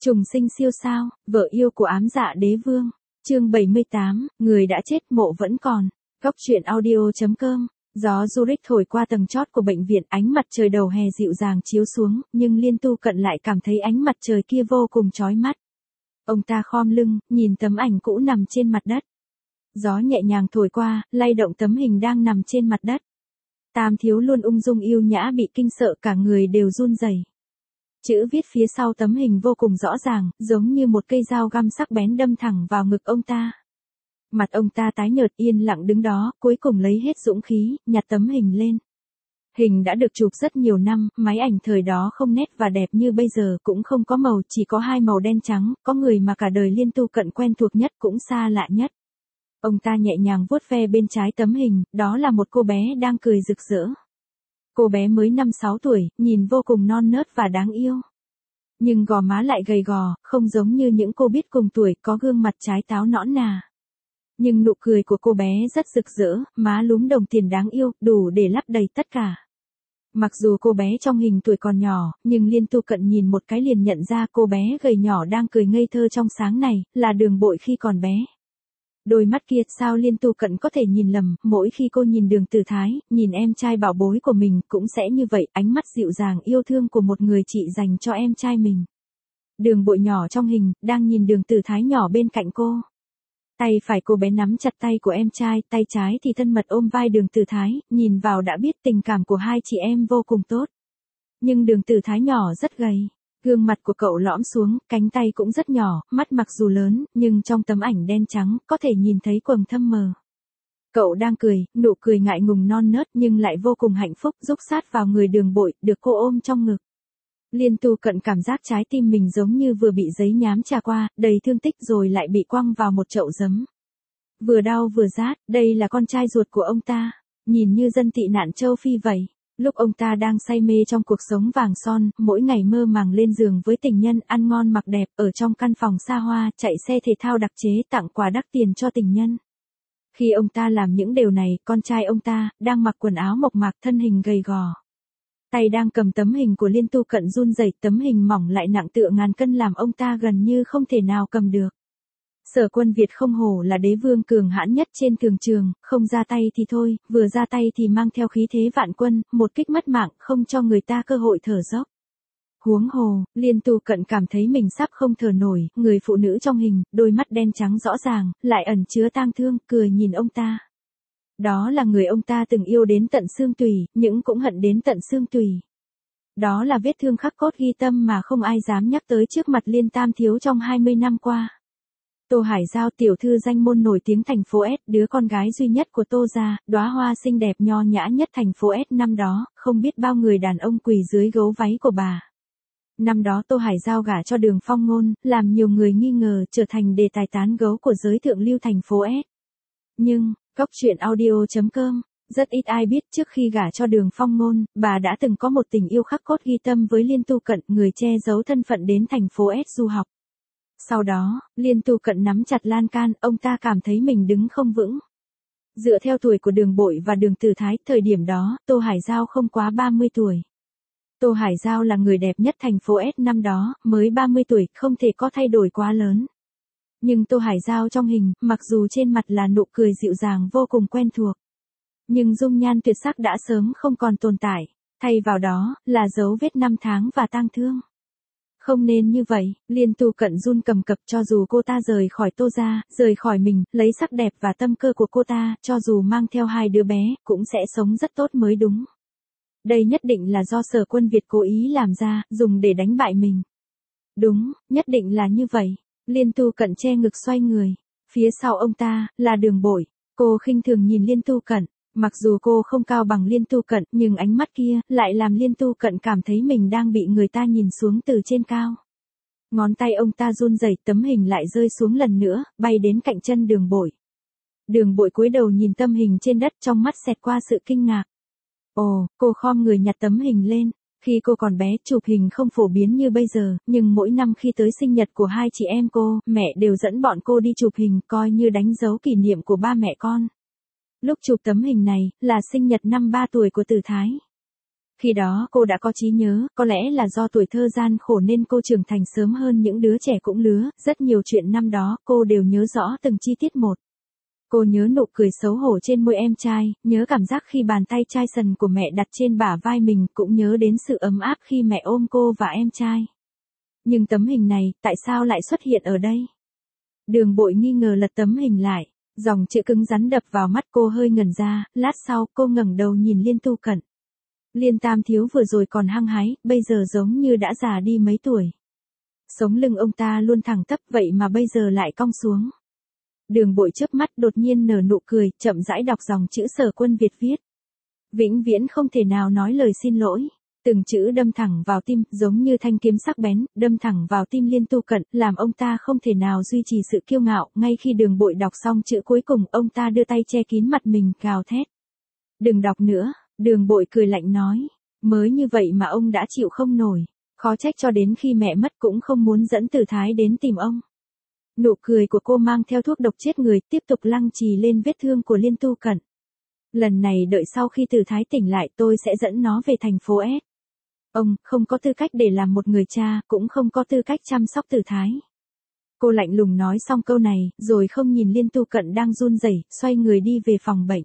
Trùng sinh siêu sao, vợ yêu của ám dạ đế vương. Chương 78, người đã chết mộ vẫn còn. Góc truyện audio.com. Gió Zurich thổi qua tầng chót của bệnh viện, ánh mặt trời đầu hè dịu dàng chiếu xuống, nhưng Liên Tu Cận lại cảm thấy ánh mặt trời kia vô cùng chói mắt. Ông ta khom lưng, nhìn tấm ảnh cũ nằm trên mặt đất. Gió nhẹ nhàng thổi qua, lay động tấm hình đang nằm trên mặt đất. Tam thiếu luôn ung dung yêu nhã bị kinh sợ cả người đều run rẩy. Chữ viết phía sau tấm hình vô cùng rõ ràng, giống như một cây dao găm sắc bén đâm thẳng vào ngực ông ta. Mặt ông ta tái nhợt yên lặng đứng đó, cuối cùng lấy hết dũng khí, nhặt tấm hình lên. Hình đã được chụp rất nhiều năm, máy ảnh thời đó không nét và đẹp như bây giờ, cũng không có màu, chỉ có hai màu đen trắng, có người mà cả đời Liên Tu Cận quen thuộc nhất cũng xa lạ nhất. Ông ta nhẹ nhàng vuốt ve bên trái tấm hình, đó là một cô bé đang cười rực rỡ. Cô bé mới 5-6 tuổi, nhìn vô cùng non nớt và đáng yêu. Nhưng gò má lại gầy gò, không giống như những cô biết cùng tuổi có gương mặt trái táo nõn nà. Nhưng nụ cười của cô bé rất rực rỡ, má lúm đồng tiền đáng yêu, đủ để lấp đầy tất cả. Mặc dù cô bé trong hình tuổi còn nhỏ, nhưng Liên Tu Cận nhìn một cái liền nhận ra cô bé gầy nhỏ đang cười ngây thơ trong sáng này, là Đường Bội khi còn bé. Đôi mắt kia sao Liên Tu Cận có thể nhìn lầm, mỗi khi cô nhìn Đường Tử Thái, nhìn em trai bảo bối của mình cũng sẽ như vậy, ánh mắt dịu dàng yêu thương của một người chị dành cho em trai mình. Đường Bội nhỏ trong hình, đang nhìn Đường Tử Thái nhỏ bên cạnh cô. Tay phải cô bé nắm chặt tay của em trai, tay trái thì thân mật ôm vai Đường Tử Thái, nhìn vào đã biết tình cảm của hai chị em vô cùng tốt. Nhưng Đường Tử Thái nhỏ rất gầy. Gương mặt của cậu lõm xuống, cánh tay cũng rất nhỏ, mắt mặc dù lớn, nhưng trong tấm ảnh đen trắng, có thể nhìn thấy quầng thâm mờ. Cậu đang cười, nụ cười ngại ngùng non nớt nhưng lại vô cùng hạnh phúc, rúc sát vào người Đường Bội, được cô ôm trong ngực. Liên Tu Cận cảm giác trái tim mình giống như vừa bị giấy nhám trà qua, đầy thương tích rồi lại bị quăng vào một chậu giấm. Vừa đau vừa rát, đây là con trai ruột của ông ta, nhìn như dân tị nạn châu Phi vậy. Lúc ông ta đang say mê trong cuộc sống vàng son, mỗi ngày mơ màng lên giường với tình nhân, ăn ngon mặc đẹp, ở trong căn phòng xa hoa, chạy xe thể thao đặc chế, tặng quà đắt tiền cho tình nhân. Khi ông ta làm những điều này, con trai ông ta, đang mặc quần áo mộc mạc, thân hình gầy gò. Tay đang cầm tấm hình của Liên Tu Cận run rẩy, tấm hình mỏng lại nặng tựa ngàn cân làm ông ta gần như không thể nào cầm được. Sở Quân Việt không hổ là đế vương cường hãn nhất trên thường trường, không ra tay thì thôi, vừa ra tay thì mang theo khí thế vạn quân, một kích mất mạng, không cho người ta cơ hội thở dốc. Huống hồ, Liên Tu Cận cảm thấy mình sắp không thở nổi, người phụ nữ trong hình, đôi mắt đen trắng rõ ràng, lại ẩn chứa tang thương, cười nhìn ông ta. Đó là người ông ta từng yêu đến tận xương tủy, nhưng cũng hận đến tận xương tủy. Đó là vết thương khắc cốt ghi tâm mà không ai dám nhắc tới trước mặt Liên Tam thiếu trong 20 năm qua. Tô Hải Giao, tiểu thư danh môn nổi tiếng thành phố S, đứa con gái duy nhất của Tô gia, đóa hoa xinh đẹp nho nhã nhất thành phố S năm đó, không biết bao người đàn ông quỳ dưới gấu váy của bà. Năm đó Tô Hải Giao gả cho Đường Phong Ngôn, làm nhiều người nghi ngờ, trở thành đề tài tán gấu của giới thượng lưu thành phố S. Nhưng, góc truyện audio.com, rất ít ai biết trước khi gả cho Đường Phong Ngôn, bà đã từng có một tình yêu khắc cốt ghi tâm với Liên Tu Cận, người che giấu thân phận đến thành phố S du học. Sau đó, Liên Tu Cận nắm chặt lan can, ông ta cảm thấy mình đứng không vững. Dựa theo tuổi của Đường Bội và Đường Tử Thái, thời điểm đó, Tô Hải Giao không quá 30 tuổi. Tô Hải Giao là người đẹp nhất thành phố S năm đó, mới 30 tuổi, không thể có thay đổi quá lớn. Nhưng Tô Hải Giao trong hình, mặc dù trên mặt là nụ cười dịu dàng vô cùng quen thuộc, nhưng dung nhan tuyệt sắc đã sớm không còn tồn tại, thay vào đó, là dấu vết năm tháng và tang thương. Không nên như vậy, Liên Tu Cận run cầm cập, cho dù cô ta rời khỏi Tô gia, rời khỏi mình, lấy sắc đẹp và tâm cơ của cô ta, cho dù mang theo hai đứa bé, cũng sẽ sống rất tốt mới đúng. Đây nhất định là do Sở Quân Việt cố ý làm ra, dùng để đánh bại mình. Đúng, nhất định là như vậy. Liên Tu Cận che ngực xoay người. Phía sau ông ta, là Đường Bội. Cô khinh thường nhìn Liên Tu Cận. Mặc dù cô không cao bằng Liên Tu Cận, nhưng ánh mắt kia, lại làm Liên Tu Cận cảm thấy mình đang bị người ta nhìn xuống từ trên cao. Ngón tay ông ta run rẩy, tấm hình lại rơi xuống lần nữa, bay đến cạnh chân Đường Bội. Đường Bội cúi đầu nhìn tấm hình trên đất, trong mắt xẹt qua sự kinh ngạc. Ồ, cô khom người nhặt tấm hình lên. Khi cô còn bé, chụp hình không phổ biến như bây giờ, nhưng mỗi năm khi tới sinh nhật của hai chị em cô, mẹ đều dẫn bọn cô đi chụp hình, coi như đánh dấu kỷ niệm của ba mẹ con. Lúc chụp tấm hình này, là sinh nhật năm 3 tuổi của Tử Thái. Khi đó cô đã có trí nhớ, có lẽ là do tuổi thơ gian khổ nên cô trưởng thành sớm hơn những đứa trẻ cũng lứa, rất nhiều chuyện năm đó cô đều nhớ rõ từng chi tiết một. Cô nhớ nụ cười xấu hổ trên môi em trai, nhớ cảm giác khi bàn tay chai sần của mẹ đặt trên bả vai mình, cũng nhớ đến sự ấm áp khi mẹ ôm cô và em trai. Nhưng tấm hình này, tại sao lại xuất hiện ở đây? Đường Bội nghi ngờ lật tấm hình lại, dòng chữ cứng rắn đập vào mắt cô hơi ngẩn ra, lát sau cô ngẩng đầu nhìn Liên Tu Cận. Liên Tam thiếu vừa rồi còn hăng hái, bây giờ giống như đã già đi mấy tuổi. Sống lưng ông ta luôn thẳng tắp vậy mà bây giờ lại cong xuống. Đường Bội chớp mắt đột nhiên nở nụ cười, chậm rãi đọc dòng chữ Sở Quân Việt viết. Vĩnh viễn không thể nào nói lời xin lỗi. Từng chữ đâm thẳng vào tim, giống như thanh kiếm sắc bén, đâm thẳng vào tim Liên Tu Cận, làm ông ta không thể nào duy trì sự kiêu ngạo. Ngay khi Đường Bội đọc xong chữ cuối cùng, ông ta đưa tay che kín mặt mình, gào thét. Đừng đọc nữa, Đường Bội cười lạnh nói. Mới như vậy mà ông đã chịu không nổi. Khó trách cho đến khi mẹ mất cũng không muốn dẫn Từ Thái đến tìm ông. Nụ cười của cô mang theo thuốc độc chết người, tiếp tục lăng trì lên vết thương của Liên Tu Cận. Lần này đợi sau khi Từ Thái tỉnh lại tôi sẽ dẫn nó về thành phố S. Ông không có tư cách để làm một người cha, cũng không có tư cách chăm sóc Từ Thái. Cô lạnh lùng nói xong câu này, rồi không nhìn Liên Tu Cận đang run rẩy, xoay người đi về phòng bệnh.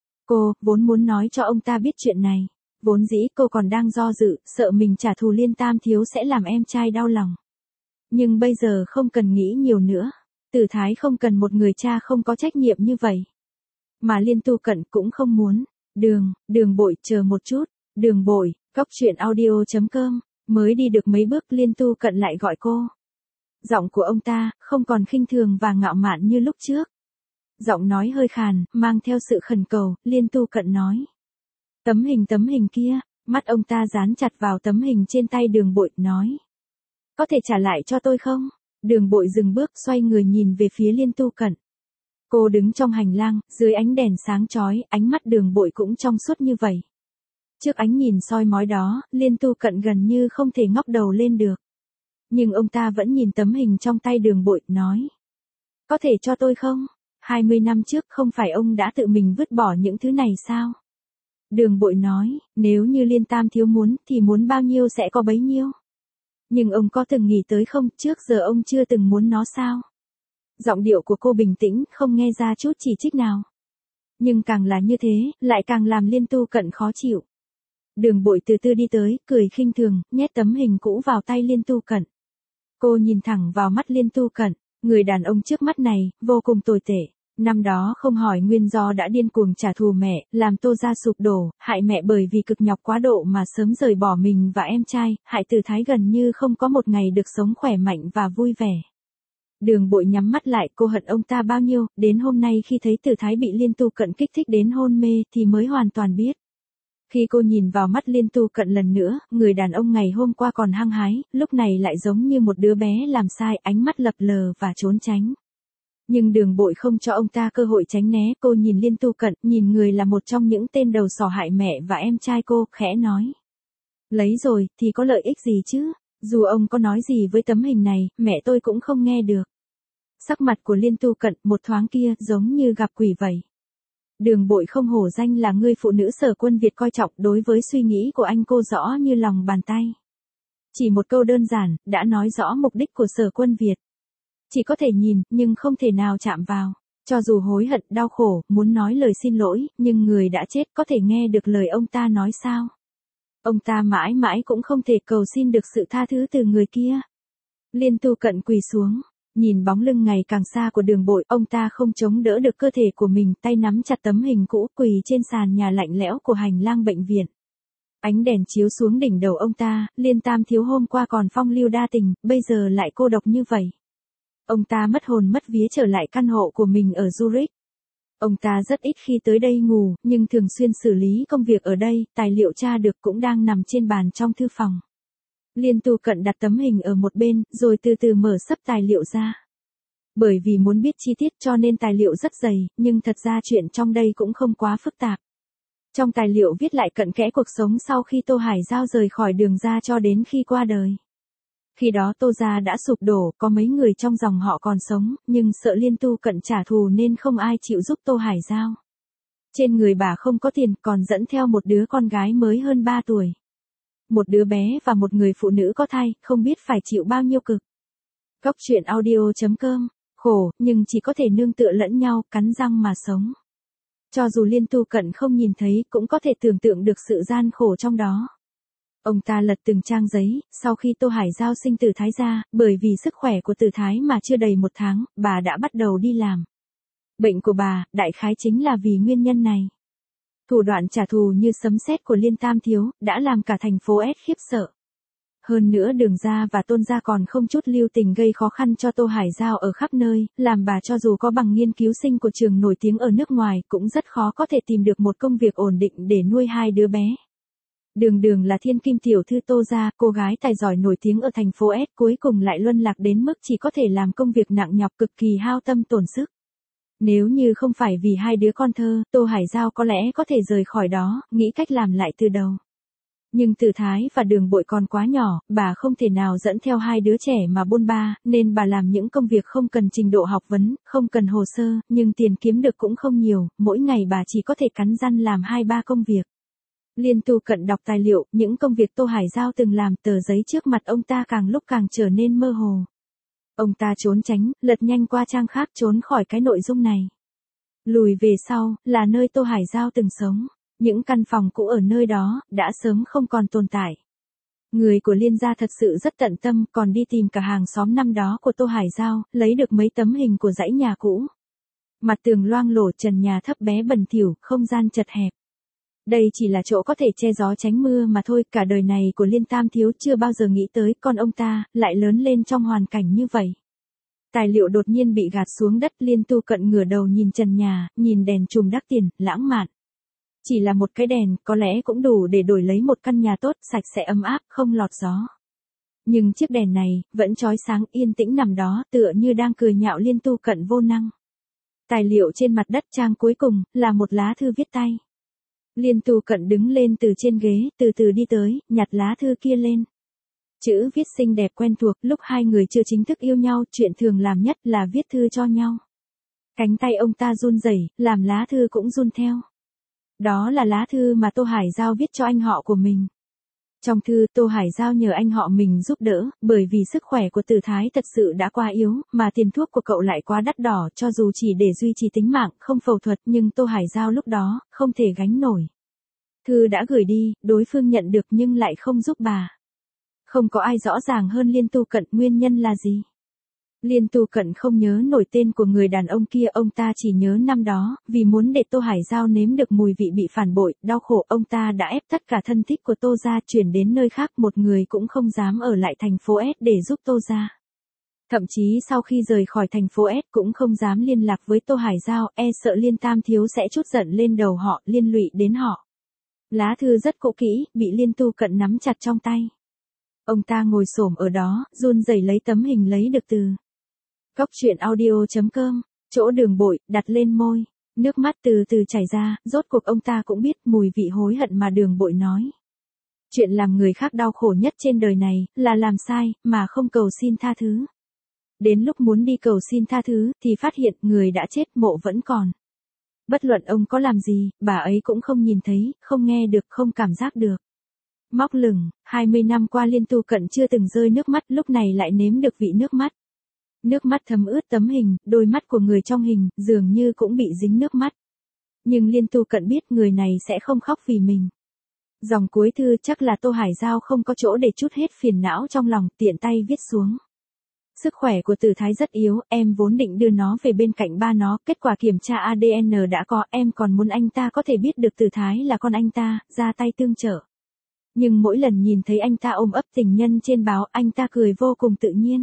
Cô vốn muốn nói cho ông ta biết chuyện này. Vốn dĩ cô còn đang do dự, sợ mình trả thù Liên Tam thiếu sẽ làm em trai đau lòng. Nhưng bây giờ không cần nghĩ nhiều nữa. Từ Thái không cần một người cha không có trách nhiệm như vậy. Mà Liên Tu Cận cũng không muốn. Đường Bội chờ một chút. Đường Bội, goctruyện.audio.com. Mới đi được mấy bước Liên Tu Cận lại gọi cô. Giọng của ông ta không còn khinh thường và ngạo mạn như lúc trước. Giọng nói hơi khàn, mang theo sự khẩn cầu, Liên Tu Cận nói. Tấm hình kia, mắt ông ta dán chặt vào tấm hình trên tay Đường Bội, nói. Có thể trả lại cho tôi không? Đường Bội dừng bước xoay người nhìn về phía Liên Tu Cận. Cô đứng trong hành lang, dưới ánh đèn sáng chói, ánh mắt Đường Bội cũng trong suốt như vậy. Trước ánh nhìn soi mói đó, Liên Tu Cận gần như không thể ngóc đầu lên được. Nhưng ông ta vẫn nhìn tấm hình trong tay Đường Bội, nói. Có thể cho tôi không? 20 năm trước không phải ông đã tự mình vứt bỏ những thứ này sao? Đường Bội nói, nếu như Liên Tam thiếu muốn thì muốn bao nhiêu sẽ có bấy nhiêu. Nhưng ông có từng nghĩ tới không, trước giờ ông chưa từng muốn nó sao? Giọng điệu của cô bình tĩnh, không nghe ra chút chỉ trích nào. Nhưng càng là như thế, lại càng làm Liên Tu Cận khó chịu. Đường Bội từ từ đi tới, cười khinh thường, nhét tấm hình cũ vào tay Liên Tu Cận. Cô nhìn thẳng vào mắt Liên Tu Cận, người đàn ông trước mắt này, vô cùng tồi tệ. Năm đó không hỏi nguyên do đã điên cuồng trả thù mẹ, làm Tô gia sụp đổ, hại mẹ bởi vì cực nhọc quá độ mà sớm rời bỏ mình và em trai, hại Từ Thái gần như không có một ngày được sống khỏe mạnh và vui vẻ. Đường Bội nhắm mắt lại, cô hận ông ta bao nhiêu, đến hôm nay khi thấy Từ Thái bị Liên Tu Cận kích thích đến hôn mê thì mới hoàn toàn biết. Khi cô nhìn vào mắt Liên Tu Cận lần nữa, người đàn ông ngày hôm qua còn hăng hái, lúc này lại giống như một đứa bé làm sai, ánh mắt lập lờ và trốn tránh. Nhưng Đường Bội không cho ông ta cơ hội tránh né, cô nhìn Liên Tu Cận, nhìn người là một trong những tên đầu sỏ hại mẹ và em trai cô, khẽ nói. Lấy rồi, thì có lợi ích gì chứ? Dù ông có nói gì với tấm hình này, mẹ tôi cũng không nghe được. Sắc mặt của Liên Tu Cận một thoáng kia giống như gặp quỷ vậy. Đường Bội không hổ danh là người phụ nữ Sở Quân Việt coi trọng, đối với suy nghĩ của anh cô rõ như lòng bàn tay. Chỉ một câu đơn giản, đã nói rõ mục đích của Sở Quân Việt. Chỉ có thể nhìn, nhưng không thể nào chạm vào. Cho dù hối hận, đau khổ, muốn nói lời xin lỗi, nhưng người đã chết có thể nghe được lời ông ta nói sao? Ông ta mãi mãi cũng không thể cầu xin được sự tha thứ từ người kia. Liên Tu Cận quỳ xuống, nhìn bóng lưng ngày càng xa của Đường Bội, ông ta không chống đỡ được cơ thể của mình, tay nắm chặt tấm hình cũ, quỳ trên sàn nhà lạnh lẽo của hành lang bệnh viện. Ánh đèn chiếu xuống đỉnh đầu ông ta, Liên Tam thiếu hôm qua còn phong lưu đa tình, bây giờ lại cô độc như vậy. Ông ta mất hồn mất vía trở lại căn hộ của mình ở Zurich. Ông ta rất ít khi tới đây ngủ, nhưng thường xuyên xử lý công việc ở đây, tài liệu tra được cũng đang nằm trên bàn trong thư phòng. Liên Tu Cận đặt tấm hình ở một bên, rồi từ từ mở sấp tài liệu ra. Bởi vì muốn biết chi tiết cho nên tài liệu rất dày, nhưng thật ra chuyện trong đây cũng không quá phức tạp. Trong tài liệu viết lại cặn kẽ cuộc sống sau khi Tô Hải Giao rời khỏi Đường gia cho đến khi qua đời. Khi đó Tô gia đã sụp đổ, có mấy người trong dòng họ còn sống, nhưng sợ Liên Tu Cận trả thù nên không ai chịu giúp Tô Hải Giao. Trên người bà không có tiền, còn dẫn theo một đứa con gái mới hơn 3 tuổi. Một đứa bé và một người phụ nữ có thai, không biết phải chịu bao nhiêu cực. Góc truyện audio.com, khổ, nhưng chỉ có thể nương tựa lẫn nhau, cắn răng mà sống. Cho dù Liên Tu Cận không nhìn thấy, cũng có thể tưởng tượng được sự gian khổ trong đó. Ông ta lật từng trang giấy, sau khi Tô Hải Giao sinh Từ Thái ra, bởi vì sức khỏe của Từ Thái mà chưa đầy 1 tháng, bà đã bắt đầu đi làm. Bệnh của bà, đại khái chính là vì nguyên nhân này. Thủ đoạn trả thù như sấm sét của Liên Tam Thiếu, đã làm cả thành phố S khiếp sợ. Hơn nữa Đường gia và Tôn gia còn không chút lưu tình gây khó khăn cho Tô Hải Giao ở khắp nơi, làm bà cho dù có bằng nghiên cứu sinh của trường nổi tiếng ở nước ngoài cũng rất khó có thể tìm được một công việc ổn định để nuôi 2 đứa bé. Đường là thiên kim tiểu thư Tô gia, cô gái tài giỏi nổi tiếng ở thành phố S, cuối cùng lại luân lạc đến mức chỉ có thể làm công việc nặng nhọc cực kỳ hao tâm tổn sức. Nếu như không phải vì 2 đứa con thơ, Tô Hải Giao có lẽ có thể rời khỏi đó, nghĩ cách làm lại từ đầu. Nhưng Từ Thái và Đường Bội còn quá nhỏ, bà không thể nào dẫn theo 2 đứa trẻ mà bôn ba, nên bà làm những công việc không cần trình độ học vấn, không cần hồ sơ, nhưng tiền kiếm được cũng không nhiều, mỗi ngày bà chỉ có thể cắn răng làm 2-3 công việc. Liên Tu Cận đọc tài liệu, những công việc Tô Hải Giao từng làm, tờ giấy trước mặt ông ta càng lúc càng trở nên mơ hồ. Ông ta trốn tránh, lật nhanh qua trang khác trốn khỏi cái nội dung này. Lùi về sau, là nơi Tô Hải Giao từng sống. Những căn phòng cũ ở nơi đó, đã sớm không còn tồn tại. Người của Liên gia thật sự rất tận tâm, còn đi tìm cả hàng xóm năm đó của Tô Hải Giao, lấy được mấy tấm hình của dãy nhà cũ. Mặt tường loang lổ, trần nhà thấp bé bẩn thỉu, không gian chật hẹp. Đây chỉ là chỗ có thể che gió tránh mưa mà thôi, cả đời này của Liên Tam Thiếu chưa bao giờ nghĩ tới con ông ta, lại lớn lên trong hoàn cảnh như vậy. Tài liệu đột nhiên bị gạt xuống đất, Liên Tu Cận ngửa đầu nhìn trần nhà, nhìn đèn chùm đắt tiền, lãng mạn. Chỉ là một cái đèn, có lẽ cũng đủ để đổi lấy một căn nhà tốt, sạch sẽ ấm áp, không lọt gió. Nhưng chiếc đèn này, vẫn chói sáng yên tĩnh nằm đó, tựa như đang cười nhạo Liên Tu Cận vô năng. Tài liệu trên mặt đất, trang cuối cùng, là một lá thư viết tay. Liên Tu Cận đứng lên từ trên ghế, từ từ đi tới, nhặt lá thư kia lên. Chữ viết xinh đẹp quen thuộc, lúc 2 người chưa chính thức yêu nhau, chuyện thường làm nhất là viết thư cho nhau. Cánh tay ông ta run rẩy, làm lá thư cũng run theo. Đó là lá thư mà Tô Hải Giao viết cho anh họ của mình. Trong thư, Tô Hải Giao nhờ anh họ mình giúp đỡ, bởi vì sức khỏe của Từ Thái thật sự đã quá yếu, mà tiền thuốc của cậu lại quá đắt đỏ, cho dù chỉ để duy trì tính mạng, không phẫu thuật, nhưng Tô Hải Giao lúc đó, không thể gánh nổi. Thư đã gửi đi, đối phương nhận được nhưng lại không giúp bà. Không có ai rõ ràng hơn Liên Tu Cận, nguyên nhân là gì? Liên Tu Cận không nhớ nổi tên của người đàn ông kia, ông ta chỉ nhớ năm đó, vì muốn để Tô Hải Giao nếm được mùi vị bị phản bội, đau khổ, ông ta đã ép tất cả thân thích của Tô gia chuyển đến nơi khác, một người cũng không dám ở lại thành phố S để giúp Tô gia. Thậm chí sau khi rời khỏi thành phố S cũng không dám liên lạc với Tô Hải Giao, e sợ Liên Tam Thiếu sẽ trút giận lên đầu họ, liên lụy đến họ. Lá thư rất cũ kỹ, bị Liên Tu Cận nắm chặt trong tay. Ông ta ngồi xổm ở đó, run rẩy lấy tấm hình lấy được từ Góc truyện audio.com, chỗ Đường Bội, đặt lên môi. Nước mắt từ từ chảy ra, rốt cuộc ông ta cũng biết mùi vị hối hận mà Đường Bội nói. Chuyện làm người khác đau khổ nhất trên đời này, là làm sai, mà không cầu xin tha thứ. Đến lúc muốn đi cầu xin tha thứ, thì phát hiện người đã chết, mộ vẫn còn. Bất luận ông có làm gì, bà ấy cũng không nhìn thấy, không nghe được, không cảm giác được. Móc lửng, 20 năm qua Liên Tu Cận chưa từng rơi nước mắt, lúc này lại nếm được vị nước mắt. Nước mắt thấm ướt tấm hình, đôi mắt của người trong hình, dường như cũng bị dính nước mắt. Nhưng Liên Tu Cận biết người này sẽ không khóc vì mình. Dòng cuối thư chắc là Tô Hải Giao không có chỗ để trút hết phiền não trong lòng, tiện tay viết xuống. Sức khỏe của Từ Thái rất yếu, em vốn định đưa nó về bên cạnh ba nó, kết quả kiểm tra ADN đã có, em còn muốn anh ta có thể biết được Từ Thái là con anh ta, ra tay tương trợ. Nhưng mỗi lần nhìn thấy anh ta ôm ấp tình nhân trên báo, anh ta cười vô cùng tự nhiên.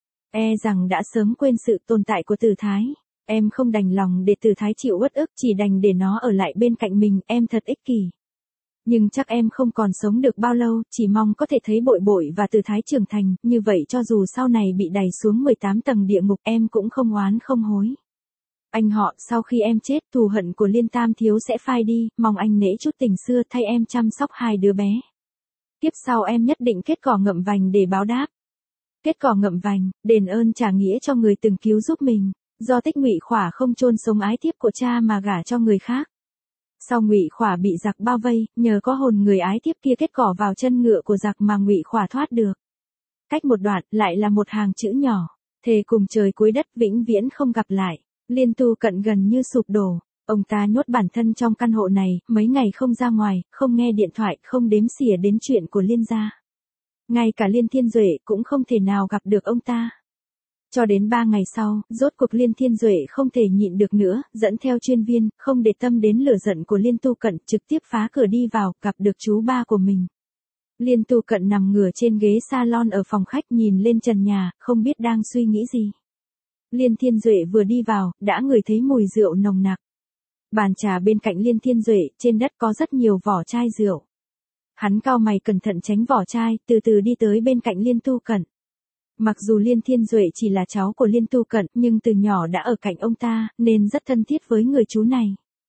E rằng đã sớm quên sự tồn tại của Từ Thái. Em không đành lòng để Từ Thái chịu uất ức, chỉ đành để nó ở lại bên cạnh mình, em thật ích kỷ. Nhưng chắc em không còn sống được bao lâu, chỉ mong có thể thấy Bội Bội và Từ Thái trưởng thành, như vậy cho dù sau này bị đày xuống 18 tầng địa ngục em cũng không oán không hối. Anh họ, sau khi em chết, thù hận của Liên Tam Thiếu sẽ phai đi, mong anh nể chút tình xưa thay em chăm sóc 2 đứa bé. Kiếp sau em nhất định kết cỏ ngậm vành để báo đáp. Kết cỏ ngậm vành, đền ơn trả nghĩa cho người từng cứu giúp mình, do Tích Ngụy Khỏa không chôn sống ái thiếp của cha mà gả cho người khác. Sau Ngụy Khỏa bị giặc bao vây, nhờ có hồn người ái thiếp kia kết cỏ vào chân ngựa của giặc mà Ngụy Khỏa thoát được. Cách một đoạn, lại là một hàng chữ nhỏ, thề cùng trời cuối đất vĩnh viễn không gặp lại. Liên Tu Cận gần như sụp đổ, ông ta nhốt bản thân trong căn hộ này, mấy ngày không ra ngoài, không nghe điện thoại, không đếm xỉa đến chuyện của Liên gia. Ngay cả Liên Thiên Duệ cũng không thể nào gặp được ông ta. Cho đến 3 ngày sau, rốt cuộc Liên Thiên Duệ không thể nhịn được nữa, dẫn theo chuyên viên, không để tâm đến lửa giận của Liên Tu Cận, trực tiếp phá cửa đi vào, gặp được chú ba của mình. Liên Tu Cận nằm ngửa trên ghế salon ở phòng khách nhìn lên trần nhà, không biết đang suy nghĩ gì. Liên Thiên Duệ vừa đi vào, đã ngửi thấy mùi rượu nồng nặc. Bàn trà bên cạnh Liên Thiên Duệ, trên đất có rất nhiều vỏ chai rượu. Hắn cau mày cẩn thận tránh vỏ chai, từ từ đi tới bên cạnh Liên Tu Cận. Mặc dù Liên Thiên Duệ chỉ là cháu của Liên Tu Cận, nhưng từ nhỏ đã ở cạnh ông ta, nên rất thân thiết với người chú này.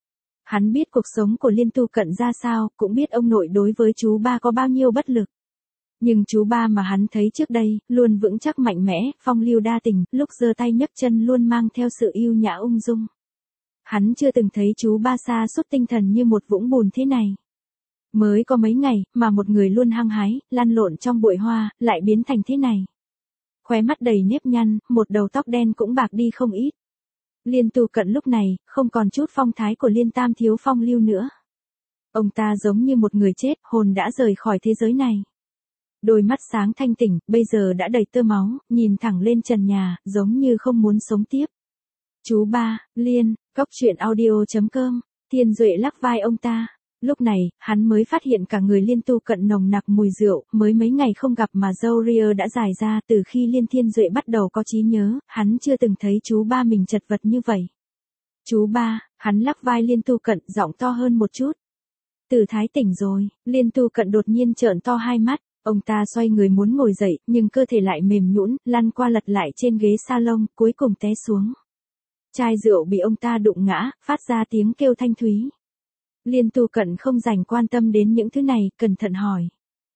Hắn biết cuộc sống của Liên Tu Cận ra sao, cũng biết ông nội đối với chú ba có bao nhiêu bất lực. Nhưng chú ba mà hắn thấy trước đây, luôn vững chắc mạnh mẽ, phong lưu đa tình, lúc giơ tay nhấc chân luôn mang theo sự yêu nhã ung dung. Hắn chưa từng thấy chú ba sa sút tinh thần như một vũng bùn thế này. Mới có mấy ngày, mà một người luôn hăng hái, lăn lộn trong bụi hoa, lại biến thành thế này. Khóe mắt đầy nếp nhăn, một đầu tóc đen cũng bạc đi không ít. Liên Tu Cận lúc này, không còn chút phong thái của Liên Tam thiếu phong lưu nữa. Ông ta giống như một người chết, hồn đã rời khỏi thế giới này. Đôi mắt sáng thanh tỉnh, bây giờ đã đầy tơ máu, nhìn thẳng lên trần nhà, giống như không muốn sống tiếp. Chú ba, Liên, coctruyện.audio.com, Thiên Duệ lắc vai ông ta. Lúc này, hắn mới phát hiện cả người Liên Tu Cận nồng nặc mùi rượu, mới mấy ngày không gặp mà râu ria đã dài ra. Từ khi Liên Thiên Duệ bắt đầu có trí nhớ, hắn chưa từng thấy chú ba mình chật vật như vậy. Chú ba, hắn lắc vai Liên Tu Cận, giọng to hơn một chút. Tử Thái tỉnh rồi. Liên Tu Cận đột nhiên trợn to hai mắt, ông ta xoay người muốn ngồi dậy, nhưng cơ thể lại mềm nhũn, lăn qua lật lại trên ghế salon, cuối cùng té xuống. Chai rượu bị ông ta đụng ngã, phát ra tiếng kêu thanh thúy. Liên Tu Cận không dành quan tâm đến những thứ này, cẩn thận hỏi.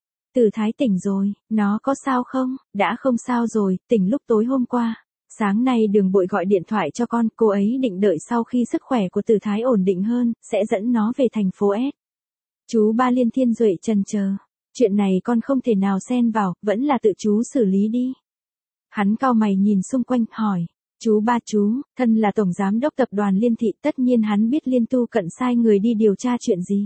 Tử Thái tỉnh rồi, nó có sao không? Đã không sao rồi, tỉnh lúc tối hôm qua. Sáng nay Đường Bội gọi điện thoại cho con, cô ấy định đợi sau khi sức khỏe của Tử Thái ổn định hơn, sẽ dẫn nó về thành phố S. Chú ba Liên Thiên Duệ chần chờ. Chuyện này con không thể nào xen vào, vẫn là tự chú xử lý đi. Hắn cau mày nhìn xung quanh, hỏi. Chú ba chú, thân là tổng giám đốc tập đoàn Liên Thị, tất nhiên hắn biết Liên Tu Cận sai người đi điều tra chuyện gì.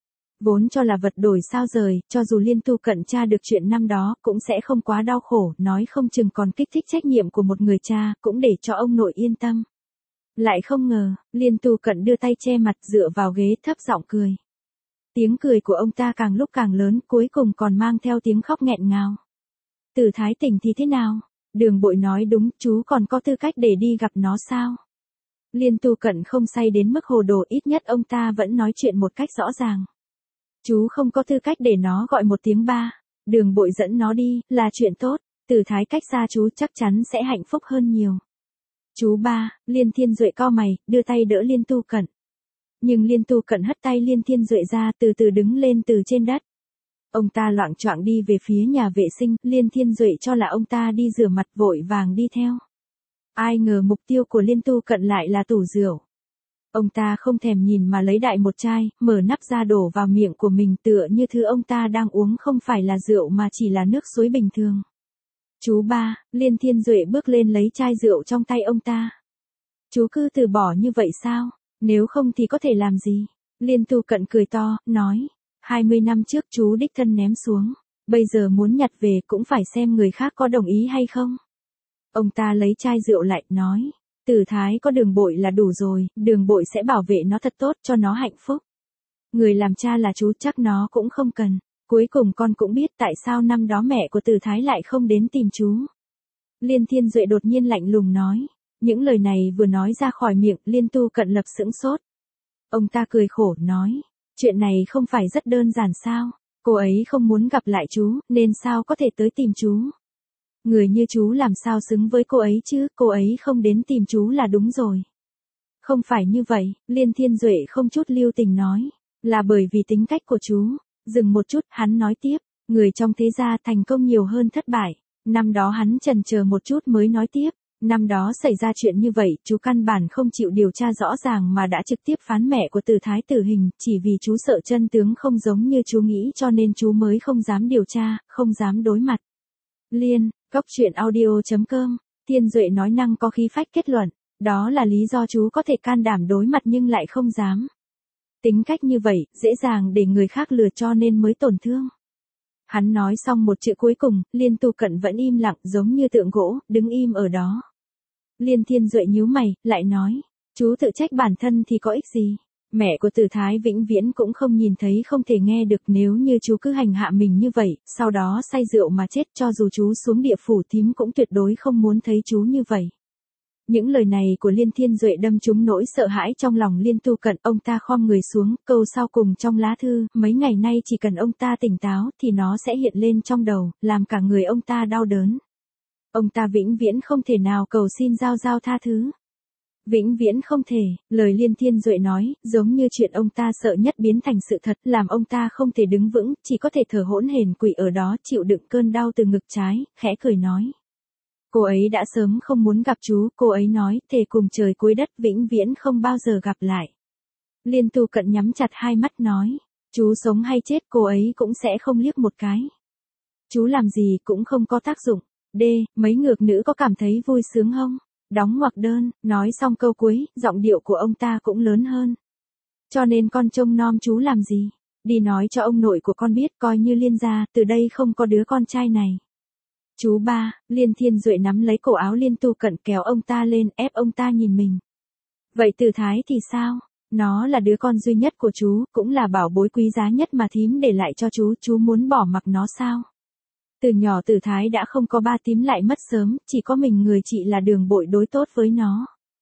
Vốn cho là vật đổi sao rời, cho dù Liên Tu Cận tra được chuyện năm đó, cũng sẽ không quá đau khổ, nói không chừng còn kích thích trách nhiệm của một người cha, cũng để cho ông nội yên tâm. Lại không ngờ, Liên Tu Cận đưa tay che mặt dựa vào ghế thấp giọng cười. Tiếng cười của ông ta càng lúc càng lớn, cuối cùng còn mang theo tiếng khóc nghẹn ngào. Tử Thái tỉnh thì thế nào? Đường Bội nói đúng, chú còn có tư cách để đi gặp nó sao? Liên Tu Cận không say đến mức hồ đồ, ít nhất ông ta vẫn nói chuyện một cách rõ ràng. Chú không có tư cách để nó gọi một tiếng ba. Đường Bội dẫn nó đi, là chuyện tốt. Tử Thái cách xa chú chắc chắn sẽ hạnh phúc hơn nhiều. Chú ba, Liên Thiên Duệ cau mày, đưa tay đỡ Liên Tu Cận. Nhưng Liên Tu Cận hất tay Liên Thiên Duệ ra, từ từ đứng lên từ trên đất. Ông ta loạng choạng đi về phía nhà vệ sinh, Liên Thiên Duệ cho là ông ta đi rửa mặt, vội vàng đi theo. Ai ngờ mục tiêu của Liên Tu Cận lại là tủ rượu. Ông ta không thèm nhìn mà lấy đại một chai, mở nắp ra đổ vào miệng của mình, tựa như thứ ông ta đang uống không phải là rượu mà chỉ là nước suối bình thường. Chú ba, Liên Thiên Duệ bước lên lấy chai rượu trong tay ông ta. Chú cứ từ bỏ như vậy sao? Nếu không thì có thể làm gì? Liên Tu Cận cười to, nói. 20 năm trước chú đích thân ném xuống. Bây giờ muốn nhặt về cũng phải xem người khác có đồng ý hay không. Ông ta lấy chai rượu lại, nói. Tử Thái có Đường Bội là đủ rồi, Đường Bội sẽ bảo vệ nó thật tốt cho nó hạnh phúc. Người làm cha là chú, chắc nó cũng không cần. Cuối cùng con cũng biết tại sao năm đó mẹ của Tử Thái lại không đến tìm chú. Liên Thiên Duệ đột nhiên lạnh lùng nói. Những lời này vừa nói ra khỏi miệng, Liên Tu Cận lập sững sốt. Ông ta cười khổ, nói. Chuyện này không phải rất đơn giản sao? Cô ấy không muốn gặp lại chú, nên sao có thể tới tìm chú? Người như chú làm sao xứng với cô ấy chứ, cô ấy không đến tìm chú là đúng rồi. Không phải như vậy, Liên Thiên Duệ không chút lưu tình nói. Là bởi vì tính cách của chú. Dừng một chút, hắn nói tiếp. Người trong thế gia thành công nhiều hơn thất bại. Năm đó hắn chần chờ một chút mới nói tiếp. Năm đó xảy ra chuyện như vậy, chú căn bản không chịu điều tra rõ ràng mà đã trực tiếp phán mẹ của Từ Thái tử hình, chỉ vì chú sợ chân tướng không giống như chú nghĩ cho nên chú mới không dám điều tra, không dám đối mặt. Liên, góc truyện audio.com, Thiên Duệ nói năng có khí phách kết luận, đó là lý do chú có thể can đảm đối mặt nhưng lại không dám. Tính cách như vậy, dễ dàng để người khác lừa cho nên mới tổn thương. Hắn nói xong một chữ cuối cùng, Liên Tu Cận vẫn im lặng giống như tượng gỗ, đứng im ở đó. Liên Thiên Duệ nhíu mày, lại nói, chú tự trách bản thân thì có ích gì? Mẹ của Từ Thái vĩnh viễn cũng không nhìn thấy không thể nghe được nếu như chú cứ hành hạ mình như vậy, sau đó say rượu mà chết cho dù chú xuống địa phủ thím cũng tuyệt đối không muốn thấy chú như vậy. Những lời này của Liên Thiên Duệ đâm trúng nỗi sợ hãi trong lòng Liên Tu Cận, ông ta khom người xuống, câu sau cùng trong lá thư, mấy ngày nay chỉ cần ông ta tỉnh táo thì nó sẽ hiện lên trong đầu, làm cả người ông ta đau đớn. Ông ta vĩnh viễn không thể nào cầu xin Giao Giao tha thứ. Vĩnh viễn không thể, lời Liên Thiên Duệ nói, giống như chuyện ông ta sợ nhất biến thành sự thật, làm ông ta không thể đứng vững, chỉ có thể thở hổn hển quỵ ở đó chịu đựng cơn đau từ ngực trái, khẽ cười nói. Cô ấy đã sớm không muốn gặp chú, cô ấy nói, thề cùng trời cuối đất vĩnh viễn không bao giờ gặp lại. Liên Tu Cận nhắm chặt hai mắt nói, chú sống hay chết cô ấy cũng sẽ không liếc một cái. Chú làm gì cũng không có tác dụng. Mấy ngược nữ có cảm thấy vui sướng không? Đóng ngoặc đơn, nói xong câu cuối, giọng điệu của ông ta cũng lớn hơn. Cho nên con trông nom chú làm gì? Đi nói cho ông nội của con biết coi như Liên gia, từ đây không có đứa con trai này. Chú ba, Liên Thiên Duệ nắm lấy cổ áo Liên Tu Cận kéo ông ta lên ép ông ta nhìn mình. Vậy Từ Thái thì sao? Nó là đứa con duy nhất của chú, cũng là bảo bối quý giá nhất mà thím để lại cho chú muốn bỏ mặc nó sao? Từ nhỏ Từ Thái đã không có ba tím lại mất sớm, chỉ có mình người chị là Đường Bội đối tốt với nó.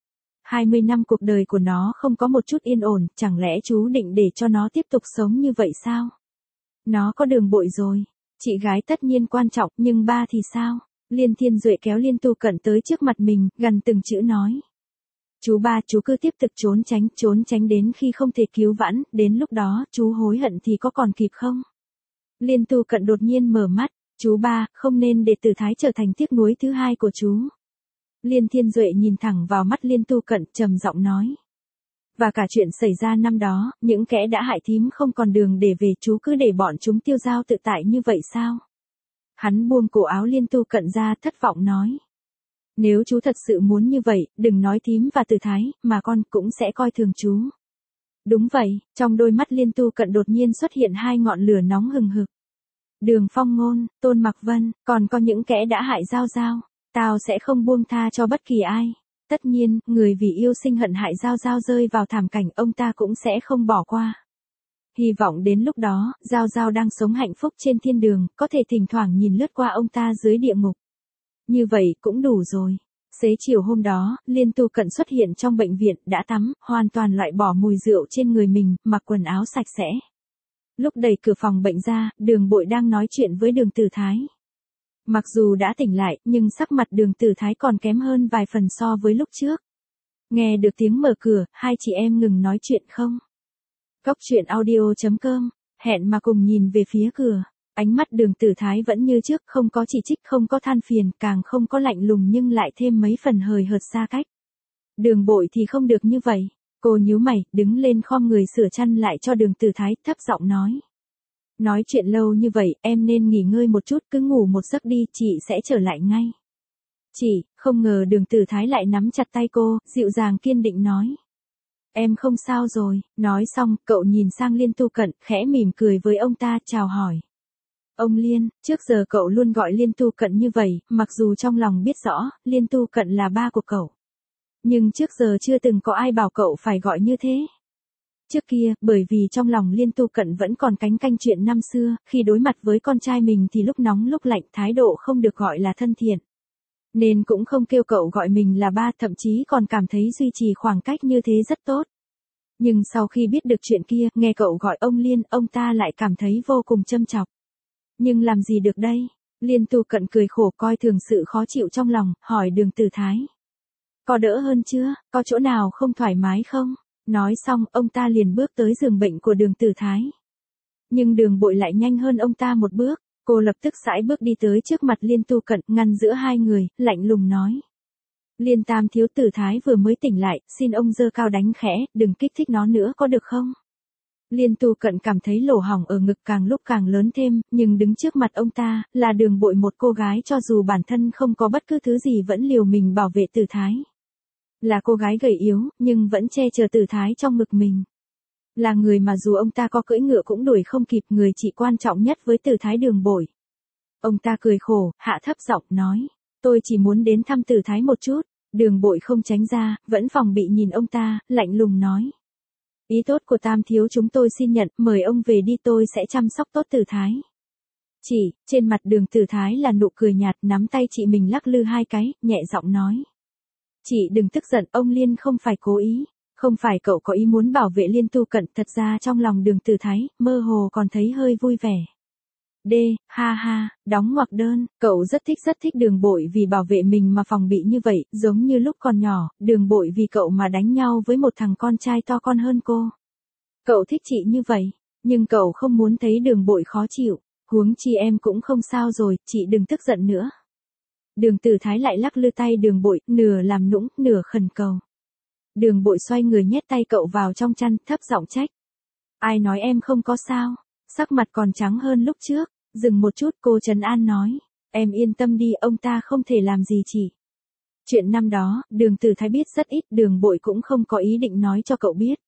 20 năm cuộc đời của nó không có một chút yên ổn, chẳng lẽ chú định để cho nó tiếp tục sống như vậy sao? Nó có Đường Bội rồi. Chị gái tất nhiên quan trọng, nhưng ba thì sao? Liên Thiên Duệ kéo Liên Tu Cận tới trước mặt mình, gần từng chữ nói. Chú ba, chú cứ tiếp tục trốn tránh đến khi không thể cứu vãn, đến lúc đó, chú hối hận thì có còn kịp không? Liên Tu Cận đột nhiên mở mắt, chú ba, không nên để Từ Thái trở thành tiếc nuối thứ hai của chú. Liên Thiên Duệ nhìn thẳng vào mắt Liên Tu Cận, trầm giọng nói. Và cả chuyện xảy ra năm đó, những kẻ đã hại thím không còn đường để về, chú cứ để bọn chúng tiêu dao tự tại như vậy sao? Hắn buông cổ áo Liên Tu Cận ra, thất vọng nói. Nếu chú thật sự muốn như vậy, đừng nói thím và Từ Thái, mà con cũng sẽ coi thường chú. Đúng vậy, trong đôi mắt Liên Tu Cận đột nhiên xuất hiện hai ngọn lửa nóng hừng hực. Đường Phong Ngôn, Tôn Mặc Vân, còn có những kẻ đã hại Giao Giao, tao sẽ không buông tha cho bất kỳ ai. Tất nhiên, người vì yêu sinh hận hại Giao Giao rơi vào thảm cảnh ông ta cũng sẽ không bỏ qua. Hy vọng đến lúc đó, Giao Giao đang sống hạnh phúc trên thiên đường, có thể thỉnh thoảng nhìn lướt qua ông ta dưới địa ngục. Như vậy cũng đủ rồi. Xế chiều hôm đó, Liên Tu Cận xuất hiện trong bệnh viện, đã tắm, hoàn toàn loại bỏ mùi rượu trên người mình, mặc quần áo sạch sẽ. Lúc đẩy cửa phòng bệnh ra, Đường Bội đang nói chuyện với Đường Từ Thái. Mặc dù đã tỉnh lại, nhưng sắc mặt Đường Từ Thái còn kém hơn vài phần so với lúc trước. Nghe được tiếng mở cửa, hai chị em ngừng nói chuyện không? Góc truyện audio.com, hẹn mà cùng nhìn về phía cửa. Ánh mắt Đường Từ Thái vẫn như trước, không có chỉ trích, không có than phiền, càng không có lạnh lùng nhưng lại thêm mấy phần hời hợt xa cách. Đường Bội thì không được như vậy. Cô nhíu mày, đứng lên khom người sửa chăn lại cho Đường Từ Thái, thấp giọng nói. Nói chuyện lâu như vậy, em nên nghỉ ngơi một chút, cứ ngủ một giấc đi, chị sẽ trở lại ngay. Chị, không ngờ Đường Từ Thái lại nắm chặt tay cô, dịu dàng kiên định nói. Em không sao rồi, nói xong, cậu nhìn sang Liên Tu Cận, khẽ mỉm cười với ông ta, chào hỏi. Ông Liên, trước giờ cậu luôn gọi Liên Tu Cận như vậy, mặc dù trong lòng biết rõ, Liên Tu Cận là ba của cậu. Nhưng trước giờ chưa từng có ai bảo cậu phải gọi như thế. Trước kia, bởi vì trong lòng Liên Tu Cận vẫn còn canh chuyện năm xưa, khi đối mặt với con trai mình thì lúc nóng lúc lạnh, thái độ không được gọi là thân thiện. Nên cũng không kêu cậu gọi mình là ba, thậm chí còn cảm thấy duy trì khoảng cách như thế rất tốt. Nhưng sau khi biết được chuyện kia, nghe cậu gọi ông Liên, ông ta lại cảm thấy vô cùng châm chọc. Nhưng làm gì được đây? Liên Tu Cận cười khổ, coi thường sự khó chịu trong lòng, hỏi Đường Từ Thái. Có đỡ hơn chưa? Có chỗ nào không thoải mái không? Nói xong, ông ta liền bước tới giường bệnh của Đường Từ Thái. Nhưng Đường Bội lại nhanh hơn ông ta một bước, cô lập tức sải bước đi tới trước mặt Liên Tu Cận, ngăn giữa hai người, lạnh lùng nói. Liên Tam thiếu Tử Thái vừa mới tỉnh lại, xin ông giơ cao đánh khẽ, đừng kích thích nó nữa có được không? Liên Tu Cận cảm thấy lỗ hổng ở ngực càng lúc càng lớn thêm, nhưng đứng trước mặt ông ta, là Đường Bội, một cô gái cho dù bản thân không có bất cứ thứ gì vẫn liều mình bảo vệ Tử Thái. Là cô gái gầy yếu, nhưng vẫn che chở Tử Thái trong ngực mình. Là người mà dù ông ta có cưỡi ngựa cũng đuổi không kịp, người chị quan trọng nhất với Tử Thái, Đường Bội. Ông ta cười khổ, hạ thấp giọng nói, tôi chỉ muốn đến thăm Tử Thái một chút. Đường Bội không tránh ra, vẫn phòng bị nhìn ông ta, lạnh lùng nói. Ý tốt của Tam thiếu chúng tôi xin nhận, mời ông về đi, tôi sẽ chăm sóc tốt Tử Thái. Chị, trên mặt Đường Tử Thái là nụ cười nhạt, nắm tay chị mình lắc lư hai cái, nhẹ giọng nói. Chị đừng tức giận, ông Liên không phải cố ý. Không phải cậu có ý muốn bảo vệ Liên Tu Cận, thật ra trong lòng Đường Tử Thái, mơ hồ còn thấy hơi vui vẻ. Ha ha, đóng ngoặc đơn, cậu rất thích Đường Bội vì bảo vệ mình mà phòng bị như vậy, giống như lúc còn nhỏ, Đường Bội vì cậu mà đánh nhau với một thằng con trai to con hơn cô. Cậu thích chị như vậy, nhưng cậu không muốn thấy Đường Bội khó chịu, huống chi em cũng không sao rồi, chị đừng tức giận nữa. Đường Tử Thái lại lắc lư tay Đường Bội, nửa làm nũng, nửa khẩn cầu. Đường Bội xoay người nhét tay cậu vào trong chăn, thấp giọng trách. Ai nói em không có sao, sắc mặt còn trắng hơn lúc trước. Dừng một chút, cô trấn an nói, em yên tâm đi, ông ta không thể làm gì chị. Chuyện năm đó, Đường Tử Thái biết rất ít, Đường Bội cũng không có ý định nói cho cậu biết.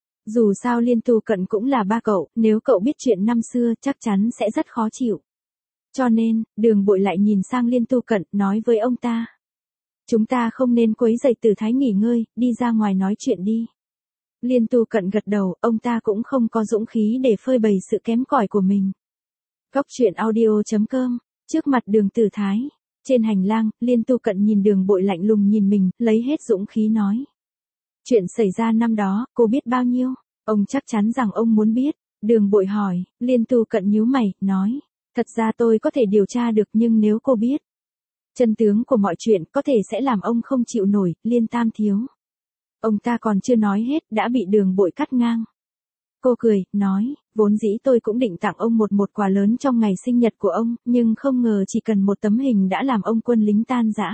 Dù sao Liên Tu Cận cũng là ba cậu, nếu cậu biết chuyện năm xưa chắc chắn sẽ rất khó chịu. Cho nên, Đường Bội lại nhìn sang Liên Tu Cận, nói với ông ta. Chúng ta không nên quấy rầy Tử Thái nghỉ ngơi, đi ra ngoài nói chuyện đi. Liên Tu Cận gật đầu, ông ta cũng không có dũng khí để phơi bày sự kém cỏi của mình. Góc truyện audio.com, trước mặt Đường Tử Thái. Trên hành lang, Liên Tu Cận nhìn Đường Bội lạnh lùng nhìn mình, lấy hết dũng khí nói. Chuyện xảy ra năm đó, cô biết bao nhiêu? Ông chắc chắn rằng ông muốn biết. Đường Bội hỏi, Liên Tu Cận nhíu mày, nói. Thật ra tôi có thể điều tra được nhưng nếu cô biết chân tướng của mọi chuyện có thể sẽ làm ông không chịu nổi, Liên Tam thiếu. Ông ta còn chưa nói hết, đã bị Đường Bội cắt ngang. Cô cười, nói, vốn dĩ tôi cũng định tặng ông một quà lớn trong ngày sinh nhật của ông, nhưng không ngờ chỉ cần một tấm hình đã làm ông quân lính tan rã.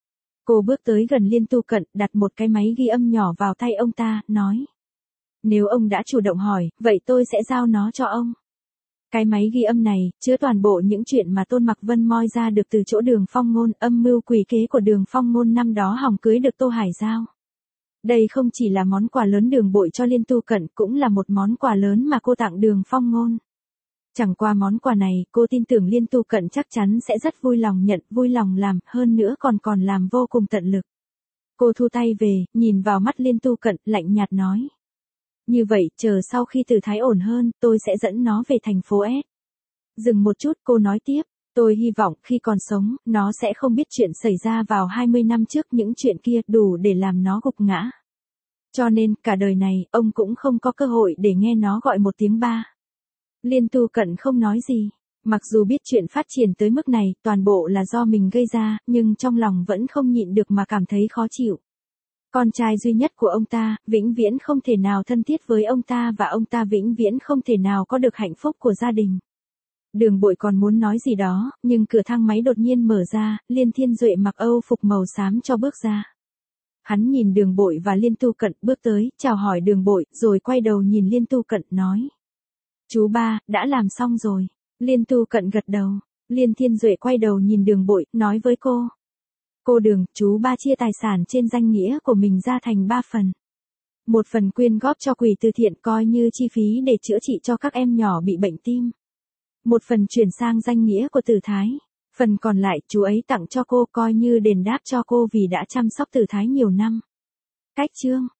Cô bước tới gần Liên Tu Cận, đặt một cái máy ghi âm nhỏ vào tay ông ta, nói. Nếu ông đã chủ động hỏi, vậy tôi sẽ giao nó cho ông. Cái máy ghi âm này, chứa toàn bộ những chuyện mà Tôn Mặc Vân moi ra được từ chỗ Đường Phong Ngôn, âm mưu quỷ kế của Đường Phong Ngôn năm đó hòng cưới được Tô Hải Giao. Đây không chỉ là món quà lớn Đường Bội cho Liên Tu Cận, cũng là một món quà lớn mà cô tặng Đường Phong Ngôn. Chẳng qua món quà này, cô tin tưởng Liên Tu Cận chắc chắn sẽ rất vui lòng nhận, vui lòng làm, hơn nữa còn làm vô cùng tận lực. Cô thu tay về, nhìn vào mắt Liên Tu Cận, lạnh nhạt nói. Như vậy, chờ sau khi Tử Thái ổn hơn, tôi sẽ dẫn nó về thành phố S. Dừng một chút, cô nói tiếp. Tôi hy vọng khi còn sống, nó sẽ không biết chuyện xảy ra vào 20 năm trước, những chuyện kia đủ để làm nó gục ngã. Cho nên, cả đời này, ông cũng không có cơ hội để nghe nó gọi một tiếng ba. Liên Tu Cận không nói gì. Mặc dù biết chuyện phát triển tới mức này, toàn bộ là do mình gây ra, nhưng trong lòng vẫn không nhịn được mà cảm thấy khó chịu. Con trai duy nhất của ông ta, vĩnh viễn không thể nào thân thiết với ông ta và ông ta vĩnh viễn không thể nào có được hạnh phúc của gia đình. Đường Bội còn muốn nói gì đó, nhưng cửa thang máy đột nhiên mở ra, Liên Thiên Duệ mặc Âu phục màu xám cho bước ra. Hắn nhìn Đường Bội và Liên Tu Cận, bước tới, chào hỏi Đường Bội, rồi quay đầu nhìn Liên Tu Cận, nói. Chú ba, đã làm xong rồi. Liên Tu Cận gật đầu. Liên Thiên Duệ quay đầu nhìn Đường Bội, nói với cô. Cô Đường, chú ba chia tài sản trên danh nghĩa của mình ra thành 3 phần. Một phần quyên góp cho quỹ từ thiện coi như chi phí để chữa trị cho các em nhỏ bị bệnh tim. Một phần chuyển sang danh nghĩa của Tử Thái. Phần còn lại chú ấy tặng cho cô coi như đền đáp cho cô vì đã chăm sóc Tử Thái nhiều năm. Cách chương.